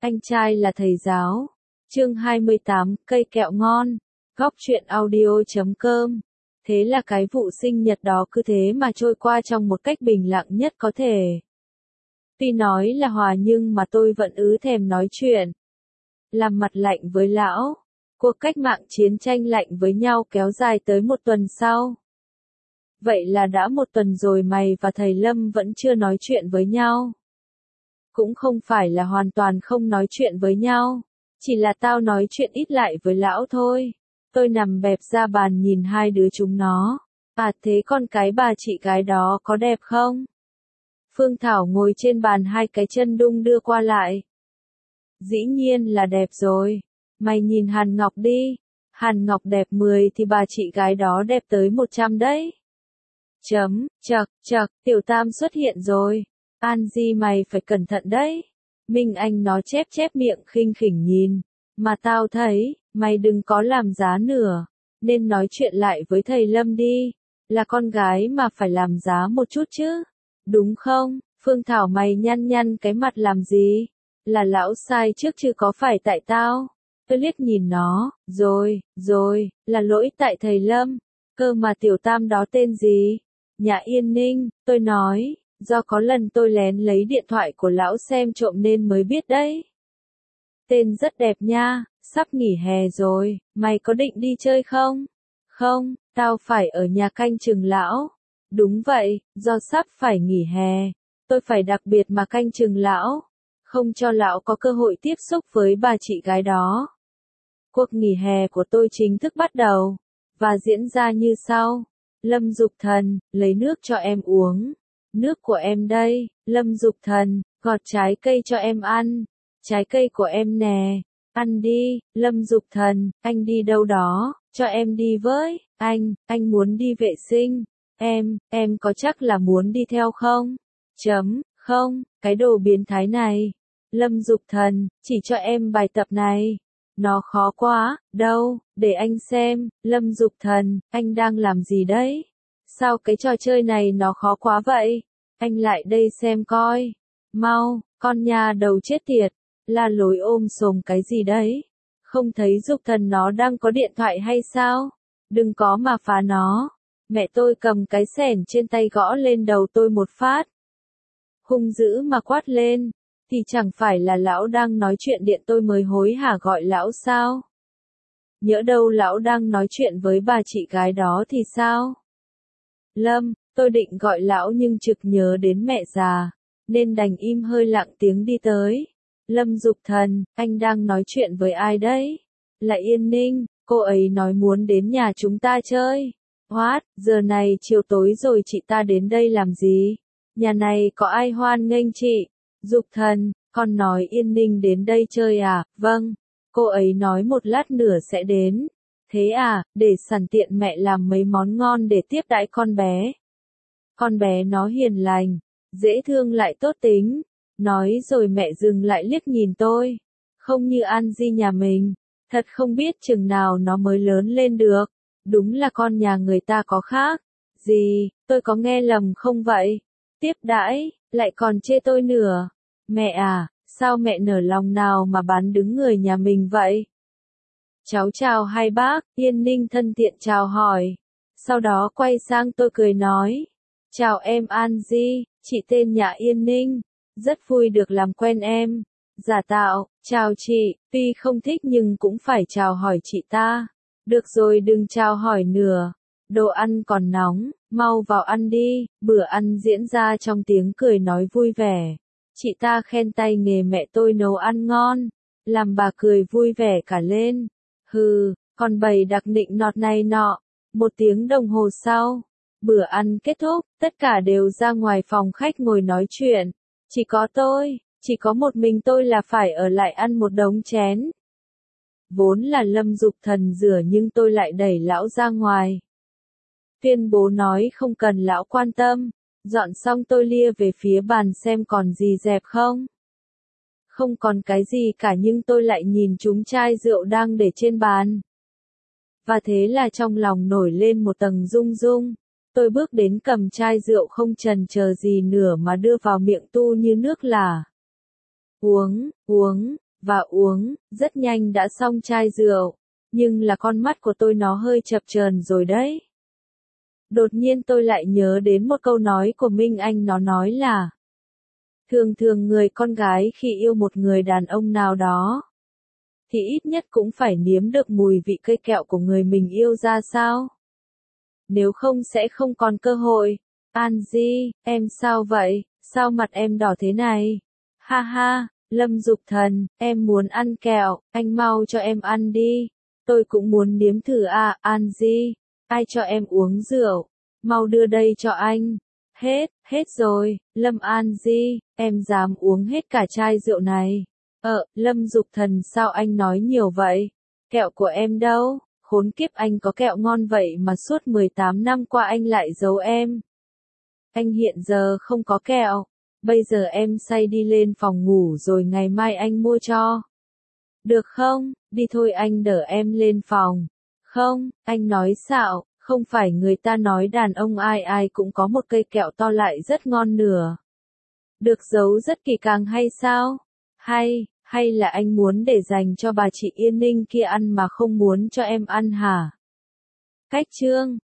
Anh trai là thầy giáo. Chương 28, cây kẹo ngon. Góc truyện audio.com. Thế là cái vụ sinh nhật đó cứ thế mà trôi qua trong một cách bình lặng nhất có thể. Tuy nói là hòa nhưng mà tôi vẫn thèm nói chuyện. Làm mặt lạnh với lão. Cuộc cách mạng chiến tranh lạnh với nhau kéo dài tới một tuần sau. Vậy là đã một tuần rồi mày và thầy Lâm vẫn chưa nói chuyện với nhau. Cũng không phải là hoàn toàn không nói chuyện với nhau. Chỉ là tao nói chuyện ít lại với lão thôi. Tôi nằm bẹp ra bàn nhìn hai đứa chúng nó. À thế con cái bà chị gái đó có đẹp không? Phương Thảo ngồi trên bàn hai cái chân đung đưa qua lại. Dĩ nhiên là đẹp rồi. Mày nhìn Hàn Ngọc đi. Hàn Ngọc đẹp 10 thì bà chị gái đó đẹp tới 100 đấy. Chật, Tiểu Tam xuất hiện rồi. An Di mày phải cẩn thận đấy. Minh Anh nó chép miệng khinh khỉnh nhìn. Mà tao thấy, mày đừng có làm giá nửa. Nên nói chuyện lại với thầy Lâm đi. Là con gái mà phải làm giá một chút chứ. Đúng không? Phương Thảo mày nhăn cái mặt làm gì? Là lão sai trước chứ có phải tại tao? Tôi liếc nhìn nó, rồi, là lỗi tại thầy Lâm. Cơ mà Tiểu Tam đó tên gì? Nhà Yên Ninh, tôi nói, do có lần tôi lén lấy điện thoại của lão xem trộm nên mới biết đấy. Tên rất đẹp nha, sắp nghỉ hè rồi, mày có định đi chơi không? Không, tao phải ở nhà canh chừng lão. Đúng vậy, do sắp phải nghỉ hè, tôi phải đặc biệt mà canh chừng lão, không cho lão có cơ hội tiếp xúc với bà chị gái đó. Cuộc nghỉ hè của tôi chính thức bắt đầu, và diễn ra như sau. Lâm Dục Thần, lấy nước cho em uống. Nước của em đây. Lâm Dục Thần, gọt trái cây cho em ăn. Trái cây của em nè. Ăn đi. Lâm Dục Thần, anh đi đâu đó, cho em đi với. Anh muốn đi vệ sinh. Em có chắc là muốn đi theo không? Không, cái đồ biến thái này. Lâm Dục Thần, chỉ cho em bài tập này. Nó khó quá, đâu, để anh xem. Lâm Dục Thần, anh đang làm gì đấy? Sao cái trò chơi này nó khó quá vậy? Anh lại đây xem coi. Mau, con nhà đầu chết tiệt. La Lối ôm sồm cái gì đấy? Không thấy Dục Thần nó đang có điện thoại hay sao? Đừng có mà phá nó. Mẹ tôi cầm cái xẻng trên tay gõ lên đầu tôi một phát. Hung dữ mà quát lên. Thì chẳng phải là lão đang nói chuyện điện tôi mới hối hả gọi lão sao? Nhỡ đâu lão đang nói chuyện với bà chị gái đó thì sao? Lâm, tôi định gọi lão nhưng trực nhớ đến mẹ già, nên đành im hơi lặng tiếng đi tới. Lâm Dục Thần, anh đang nói chuyện với ai đấy? Là Yên Ninh, cô ấy nói muốn đến nhà chúng ta chơi. What, giờ này chiều tối rồi chị ta đến đây làm gì? Nhà này có ai hoan nghênh chị? Dục Thần, con nói Yên Ninh đến đây chơi à? Vâng, cô ấy nói một lát nữa sẽ đến. Thế à, để sẵn tiện mẹ làm mấy món ngon để tiếp đãi con bé. Con bé nó hiền lành, dễ thương lại tốt tính. Nói rồi mẹ dừng lại liếc nhìn tôi. Không như An Di nhà mình, thật không biết chừng nào nó mới lớn lên được. Đúng là con nhà người ta có khác. Gì, tôi có nghe lầm không vậy? Tiếp đãi, lại còn chê tôi nữa. Mẹ à, sao mẹ nở lòng nào mà bán đứng người nhà mình vậy? Cháu chào hai bác, Yên Ninh thân thiện chào hỏi. Sau đó quay sang tôi cười nói. Chào em An Di, chị tên nhà Yên Ninh. Rất vui được làm quen em. Giả tạo, chào chị, tuy không thích nhưng cũng phải chào hỏi chị ta. Được rồi đừng chào hỏi nữa. Đồ ăn còn nóng, mau vào ăn đi. Bữa ăn diễn ra trong tiếng cười nói vui vẻ. Chị ta khen tay nghề mẹ tôi nấu ăn ngon, làm bà cười vui vẻ cả lên. Hừ, còn bầy đặc nịnh nọt này nọ. Một tiếng đồng hồ sau, bữa ăn kết thúc, tất cả đều ra ngoài phòng khách ngồi nói chuyện. Chỉ có một mình tôi là phải ở lại ăn một đống chén. Vốn là Lâm Dục Thần rửa nhưng tôi lại đẩy lão ra ngoài. Tuyên bố nói không cần lão quan tâm. Dọn xong tôi lia về phía bàn xem còn gì dẹp không. Không còn cái gì cả nhưng tôi lại nhìn trúng chai rượu đang để trên bàn. Và thế là trong lòng nổi lên một tầng rung rung. Tôi bước đến cầm chai rượu không chần chờ gì nữa mà đưa vào miệng tu như nước lả. Uống, và uống, rất nhanh đã xong chai rượu. Nhưng là con mắt của tôi nó hơi chập chờn rồi đấy. Đột nhiên tôi lại nhớ đến một câu nói của Minh Anh, nó nói là thường thường người con gái khi yêu một người đàn ông nào đó thì ít nhất cũng phải nếm được mùi vị cây kẹo của người mình yêu ra sao. Nếu không sẽ không còn cơ hội. Angie, em sao vậy? Sao mặt em đỏ thế này? Ha ha, Lâm Dục Thần, em muốn ăn kẹo, anh mau cho em ăn đi. Tôi cũng muốn nếm thử à, Angie. Ai cho em uống rượu? Mau đưa đây cho anh. Hết rồi, Lâm Angie, em dám uống hết cả chai rượu này. Lâm Dục Thần, sao anh nói nhiều vậy? Kẹo của em đâu? Khốn kiếp, anh có kẹo ngon vậy mà suốt 18 năm qua anh lại giấu em. Anh hiện giờ không có kẹo. Bây giờ em say đi lên phòng ngủ rồi ngày mai anh mua cho. Được không? Đi thôi, anh đỡ em lên phòng. Không, anh nói xạo, không phải người ta nói đàn ông ai ai cũng có một cây kẹo to lại rất ngon nửa. Được giấu rất kỳ càng hay sao? Hay là anh muốn để dành cho bà chị Yên Ninh kia ăn mà không muốn cho em ăn hả? Cách chương